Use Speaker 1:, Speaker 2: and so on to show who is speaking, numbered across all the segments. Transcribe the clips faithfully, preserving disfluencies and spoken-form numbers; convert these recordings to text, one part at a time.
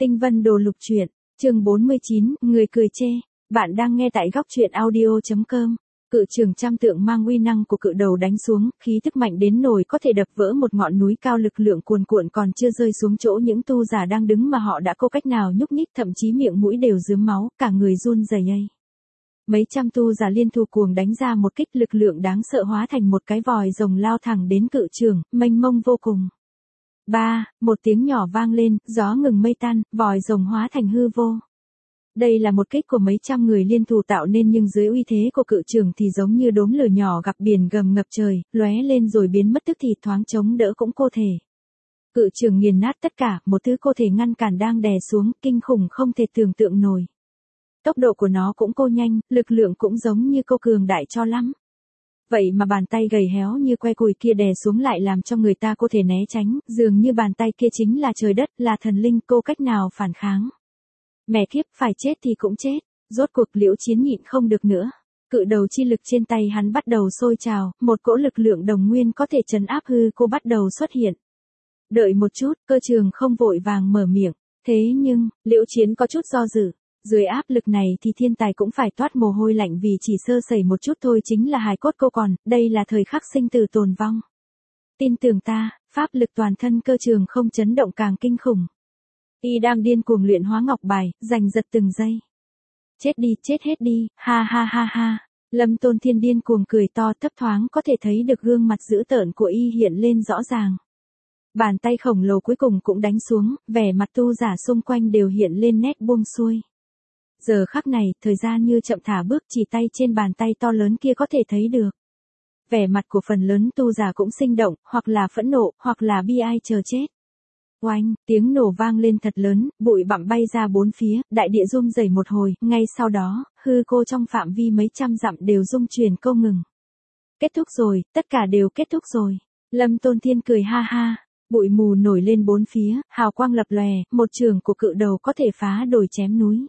Speaker 1: Tinh Vân Đồ Lục Truyện, chương bốn mươi chín, người cười chê. Bạn đang nghe tại góc truyện audio.com. Cự trường trăm tượng mang uy năng của cự đầu đánh xuống, khí thức mạnh đến nổi có thể đập vỡ một ngọn núi cao, lực lượng cuồn cuộn còn chưa rơi xuống chỗ những tu giả đang đứng mà họ đã có cách nào nhúc nhích, thậm chí miệng mũi đều rướm máu, cả người run rẩy ấy. Mấy trăm tu giả liên thủ cuồng đánh ra một kích, lực lượng đáng sợ hóa thành một cái vòi rồng lao thẳng đến cự trường, mênh mông vô cùng. Ba, một tiếng nhỏ vang lên, gió ngừng mây tan, vòi rồng hóa thành hư vô. Đây là một kích của mấy trăm người liên thủ tạo nên, nhưng dưới uy thế của cự trường thì giống như đốm lửa nhỏ gặp biển gầm ngập trời, lóe lên rồi biến mất, tức thì thoáng chống đỡ cũng cô thể. Cự trường nghiền nát tất cả, một thứ cô thể ngăn cản đang đè xuống, kinh khủng không thể tưởng tượng nổi. Tốc độ của nó cũng cô nhanh, lực lượng cũng giống như cô cường đại cho lắm. Vậy mà bàn tay gầy héo như que củi kia đè xuống lại làm cho người ta có thể né tránh, dường như bàn tay kia chính là trời đất, là thần linh, cô cách nào phản kháng. Mẹ kiếp, phải chết thì cũng chết, rốt cuộc Liễu Chiến nhịn không được nữa. Cự đầu chi lực trên tay hắn bắt đầu sôi trào, một cỗ lực lượng đồng nguyên có thể trấn áp hư cô bắt đầu xuất hiện. Đợi một chút, Cơ Trường không vội vàng mở miệng, thế nhưng, Liễu Chiến có chút do dự. Dưới áp lực này thì thiên tài cũng phải toát mồ hôi lạnh, vì chỉ sơ sẩy một chút thôi chính là hài cốt cô còn, đây là thời khắc sinh tử tồn vong. Tin tưởng ta, pháp lực toàn thân Cơ Trường không chấn động càng kinh khủng. Y đang điên cuồng luyện hóa ngọc bài, giành giật từng giây. Chết đi, chết hết đi, ha ha ha ha. Lâm Tôn Thiên điên cuồng cười to, thấp thoáng có thể thấy được gương mặt dữ tợn của Y hiện lên rõ ràng. Bàn tay khổng lồ cuối cùng cũng đánh xuống, vẻ mặt tu giả xung quanh đều hiện lên nét buông xuôi. Giờ khắc này, thời gian như chậm thả bước, chỉ tay trên bàn tay to lớn kia có thể thấy được. Vẻ mặt của phần lớn tu giả cũng sinh động, hoặc là phẫn nộ, hoặc là bi ai chờ chết. Oanh, tiếng nổ vang lên thật lớn, bụi bặm bay ra bốn phía, đại địa rung rẩy một hồi, ngay sau đó, hư cô trong phạm vi mấy trăm dặm đều rung chuyển không ngừng. Kết thúc rồi, tất cả đều kết thúc rồi. Lâm Tôn Thiên cười ha ha, bụi mù nổi lên bốn phía, hào quang lập lòe, một trường của cự đầu có thể phá đồi chém núi.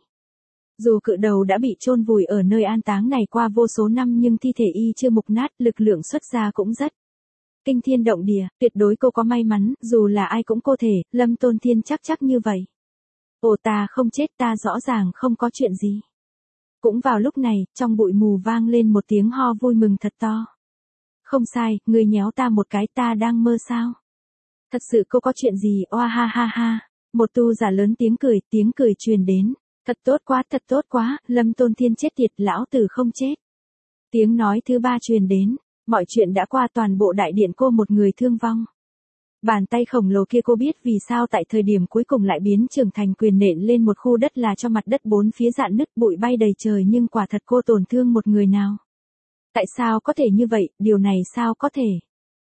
Speaker 1: Dù cự đầu đã bị chôn vùi ở nơi an táng này qua vô số năm nhưng thi thể Y chưa mục nát, lực lượng xuất ra cũng rất kinh thiên động địa, tuyệt đối cô có may mắn, dù là ai cũng cô thể, Lâm Tôn Thiên chắc chắc như vậy. Ồ, ta không chết, ta rõ ràng không có chuyện gì. Cũng vào lúc này, trong bụi mù vang lên một tiếng ho vui mừng thật to. Không sai, người nhéo ta một cái, ta đang mơ sao? Thật sự cô có chuyện gì, oa ha ha ha. Một tu giả lớn tiếng cười, tiếng cười truyền đến. Thật tốt quá, thật tốt quá, Lâm Tôn Thiên chết tiệt, lão tử không chết. Tiếng nói thứ ba truyền đến, mọi chuyện đã qua, toàn bộ đại điện cô một người thương vong. Bàn tay khổng lồ kia cô biết vì sao tại thời điểm cuối cùng lại biến trưởng thành quyền nện lên một khu đất, là cho mặt đất bốn phía rạn nứt, bụi bay đầy trời, nhưng quả thật cô tổn thương một người nào. Tại sao có thể như vậy, điều này sao có thể?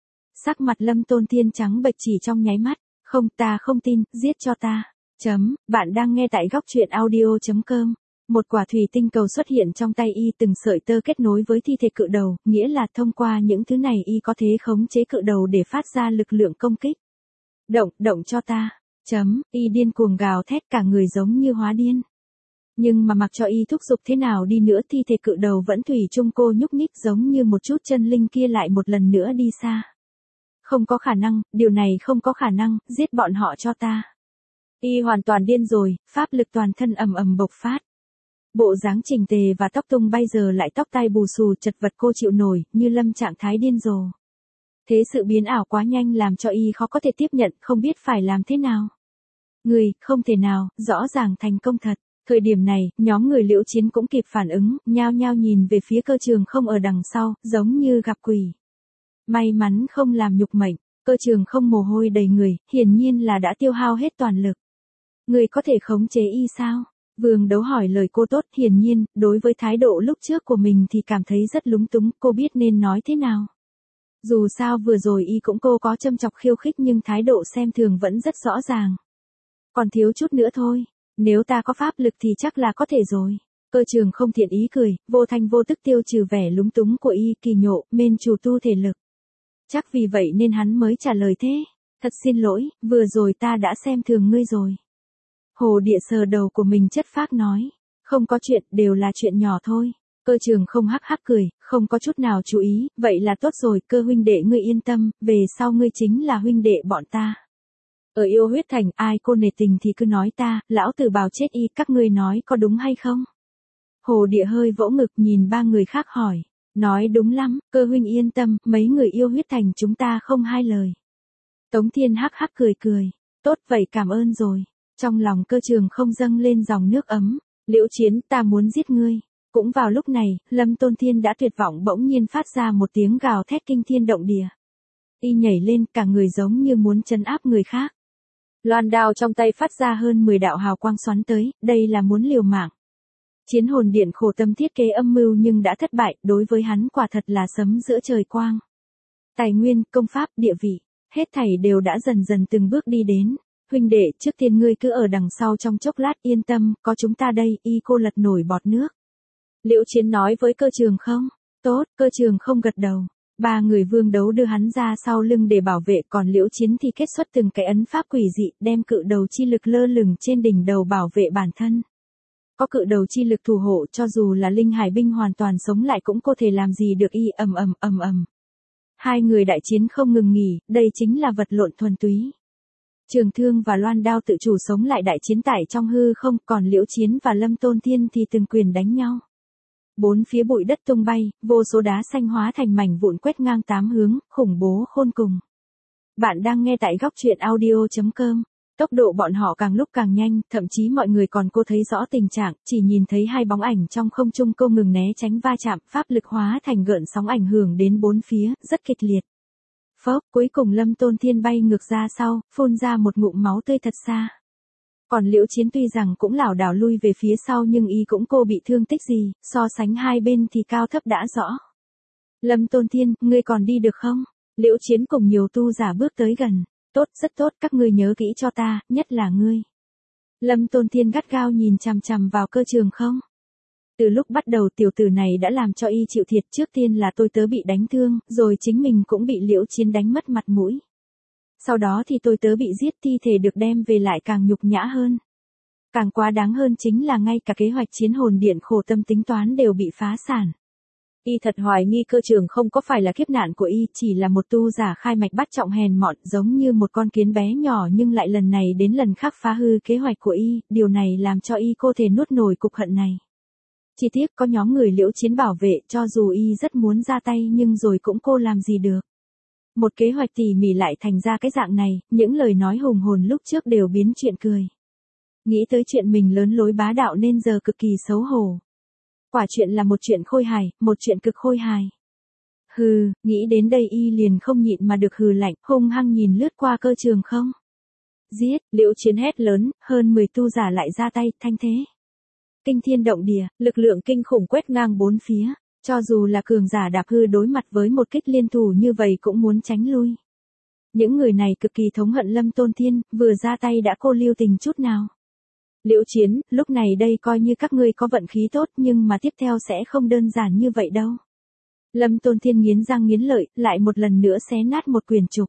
Speaker 1: Sắc mặt Lâm Tôn Thiên trắng bệch chỉ trong nháy mắt, không, ta không tin, giết cho ta. Chấm, bạn đang nghe tại góc truyện audio.com. Một quả thủy tinh cầu xuất hiện trong tay Y, từng sợi tơ kết nối với thi thể cự đầu, nghĩa là thông qua những thứ này Y có thể khống chế cự đầu để phát ra lực lượng công kích. Động, động cho ta. Chấm, Y điên cuồng gào thét, cả người giống như hóa điên. Nhưng mà mặc cho Y thúc giục thế nào đi nữa, thi thể cự đầu vẫn thủy chung cô nhúc nhích, giống như một chút chân linh kia lại một lần nữa đi xa. Không có khả năng, điều này không có khả năng, giết bọn họ cho ta. Y hoàn toàn điên rồi, pháp lực toàn thân ầm ầm bộc phát. Bộ dáng chỉnh tề và tóc tung bay giờ lại tóc tai bù xù, chật vật cô chịu nổi, như lâm trạng thái điên rồ. Thế sự biến ảo quá nhanh làm cho Y khó có thể tiếp nhận, không biết phải làm thế nào. Người, không thể nào, rõ ràng thành công thật. Thời điểm này, nhóm người Liễu Chiến cũng kịp phản ứng, nhao nhao nhìn về phía Cơ Trường không ở đằng sau, giống như gặp quỷ. May mắn không làm nhục mệnh, Cơ Trường không mồ hôi đầy người, hiển nhiên là đã tiêu hao hết toàn lực. Người có thể khống chế Y sao? Vương Đấu hỏi lời cô tốt, hiển nhiên, đối với thái độ lúc trước của mình thì cảm thấy rất lúng túng, cô biết nên nói thế nào. Dù sao vừa rồi Y cũng cô có châm chọc khiêu khích nhưng thái độ xem thường vẫn rất rõ ràng. Còn thiếu chút nữa thôi, nếu ta có pháp lực thì chắc là có thể rồi. Cơ Trường không thiện ý cười, vô thanh vô tức tiêu trừ vẻ lúng túng của Y, kỳ nhộ, mên chủ tu thể lực. Chắc vì vậy nên hắn mới trả lời thế. Thật xin lỗi, vừa rồi ta đã xem thường ngươi rồi. Hồ Địa sờ đầu của mình chất phác nói. Không có chuyện, đều là chuyện nhỏ thôi. Cơ Trường không hắc hắc cười, không có chút nào chú ý, vậy là tốt rồi, Cơ huynh đệ ngươi yên tâm, về sau ngươi chính là huynh đệ bọn ta. Ở yêu huyết thành ai cô nể tình thì cứ nói ta, lão tử bào chết y, các ngươi nói có đúng hay không? Hồ Địa hơi vỗ ngực nhìn ba người khác hỏi. Nói đúng lắm, Cơ huynh yên tâm, mấy người yêu huyết thành chúng ta không hai lời. Tống Thiên hắc hắc cười cười. Tốt vậy cảm ơn rồi. Trong lòng Cơ Trường không dâng lên dòng nước ấm. Liễu Chiến, ta muốn giết ngươi. Cũng vào lúc này, Lâm Tôn Thiên đã tuyệt vọng bỗng nhiên phát ra một tiếng gào thét kinh thiên động địa. Y nhảy lên, cả người giống như muốn trấn áp người khác. Loan đao trong tay phát ra hơn mười đạo hào quang xoắn tới, đây là muốn liều mạng. Chiến hồn điện khổ tâm thiết kế âm mưu nhưng đã thất bại, đối với hắn quả thật là sấm giữa trời quang. Tài nguyên, công pháp, địa vị, hết thảy đều đã dần dần từng bước đi đến. Huynh đệ, trước tiên ngươi cứ ở đằng sau trong chốc lát, yên tâm, có chúng ta đây. Y cô lật nổi bọt nước. Liễu Chiến nói với Cơ Trường không. Tốt, Cơ Trường không gật đầu. Ba người vương đấu đưa hắn ra sau lưng để bảo vệ, còn Liễu Chiến thì kết xuất từng cái ấn pháp quỷ dị, đem cự đầu chi lực lơ lửng trên đỉnh đầu bảo vệ bản thân. Có cự đầu chi lực thủ hộ, cho dù là linh hải binh hoàn toàn sống lại cũng có thể làm gì được y. Ầm ầm ầm ầm. Hai người đại chiến không ngừng nghỉ, đây chính là vật lộn thuần túy. Trường Thương và Loan đao tự chủ sống lại đại chiến tại trong hư không, còn Liễu Chiến và Lâm Tôn Thiên thì từng quyền đánh nhau. Bốn phía bụi đất tung bay, vô số đá xanh hóa thành mảnh vụn quét ngang tám hướng, khủng bố khôn cùng. Bạn đang nghe tại góc truyện audio chấm com. Tốc độ bọn họ càng lúc càng nhanh, thậm chí mọi người còn cô thấy rõ tình trạng, chỉ nhìn thấy hai bóng ảnh trong không trung cô ngừng né tránh va chạm, pháp lực hóa thành gợn sóng ảnh hưởng đến bốn phía, rất kịch liệt. Phốc, cuối cùng Lâm Tôn Thiên bay ngược ra sau, phun ra một ngụm máu tươi thật xa. Còn Liễu Chiến tuy rằng cũng lảo đảo lui về phía sau nhưng y cũng cô bị thương tích gì, so sánh hai bên thì cao thấp đã rõ. Lâm Tôn Thiên, ngươi còn đi được không? Liễu Chiến cùng nhiều tu giả bước tới gần. Tốt, rất tốt, các ngươi nhớ kỹ cho ta, nhất là ngươi. Lâm Tôn Thiên gắt gao nhìn chằm chằm vào Cơ Trường không. Từ lúc bắt đầu tiểu tử này đã làm cho y chịu thiệt, trước tiên là tôi tớ bị đánh thương, rồi chính mình cũng bị Liễu Chiến đánh mất mặt mũi. Sau đó thì tôi tớ bị giết, thi thể được đem về lại càng nhục nhã hơn. Càng quá đáng hơn chính là ngay cả kế hoạch chiến hồn điện khổ tâm tính toán đều bị phá sản. Y thật hoài nghi Cơ Trường không có phải là kiếp nạn của y, chỉ là một tu giả khai mạch bắt trọng hèn mọn, giống như một con kiến bé nhỏ nhưng lại lần này đến lần khác phá hư kế hoạch của y, điều này làm cho y cô thể nuốt nổi cục hận này. Chỉ tiếc có nhóm người Liễu Chiến bảo vệ, cho dù y rất muốn ra tay nhưng rồi cũng cô làm gì được. Một kế hoạch tỉ mỉ lại thành ra cái dạng này, những lời nói hùng hồn lúc trước đều biến chuyện cười. Nghĩ tới chuyện mình lớn lối bá đạo nên giờ cực kỳ xấu hổ. Quả chuyện là một chuyện khôi hài, một chuyện cực khôi hài. Hừ, nghĩ đến đây y liền không nhịn mà được hừ lạnh, hung hăng nhìn lướt qua Cơ Trường không. Giết, Liễu Chiến hét lớn, hơn mười tu giả lại ra tay, thanh thế. Kinh thiên động địa, lực lượng kinh khủng quét ngang bốn phía, cho dù là cường giả đạp hư đối mặt với một kích liên thủ như vậy cũng muốn tránh lui. Những người này cực kỳ thống hận Lâm Tôn Thiên, vừa ra tay đã cô lưu tình chút nào. Liễu Chiến, lúc này đây coi như các ngươi có vận khí tốt nhưng mà tiếp theo sẽ không đơn giản như vậy đâu. Lâm Tôn Thiên nghiến răng nghiến lợi, lại một lần nữa xé nát một quyền trục.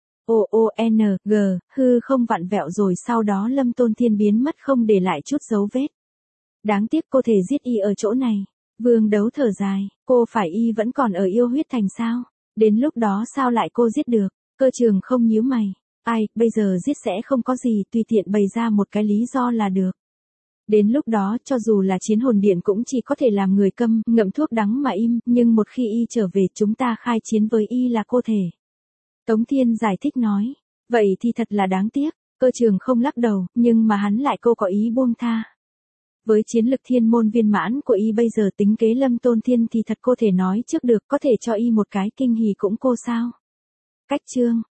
Speaker 1: O O N G, hư không vặn vẹo rồi sau đó Lâm Tôn Thiên biến mất không để lại chút dấu vết. Đáng tiếc cô thể giết y ở chỗ này. Vương đấu thở dài, cô phải y vẫn còn ở yêu huyết thành sao? Đến lúc đó sao lại cô giết được? Cơ Trường không nhíu mày. Ai, bây giờ giết sẽ không có gì, tùy tiện bày ra một cái lý do là được. Đến lúc đó, cho dù là chiến hồn điện cũng chỉ có thể làm người câm, ngậm thuốc đắng mà im, nhưng một khi y trở về chúng ta khai chiến với y là cô thể. Tống Thiên giải thích nói, vậy thì thật là đáng tiếc, Cơ Trường không lắc đầu, nhưng mà hắn lại cô có ý buông tha. Với chiến lực thiên môn viên mãn của y bây giờ tính kế Lâm Tôn Thiên thì thật cô thể nói trước được, có thể cho y một cái kinh hỉ cũng cô sao. Cách chương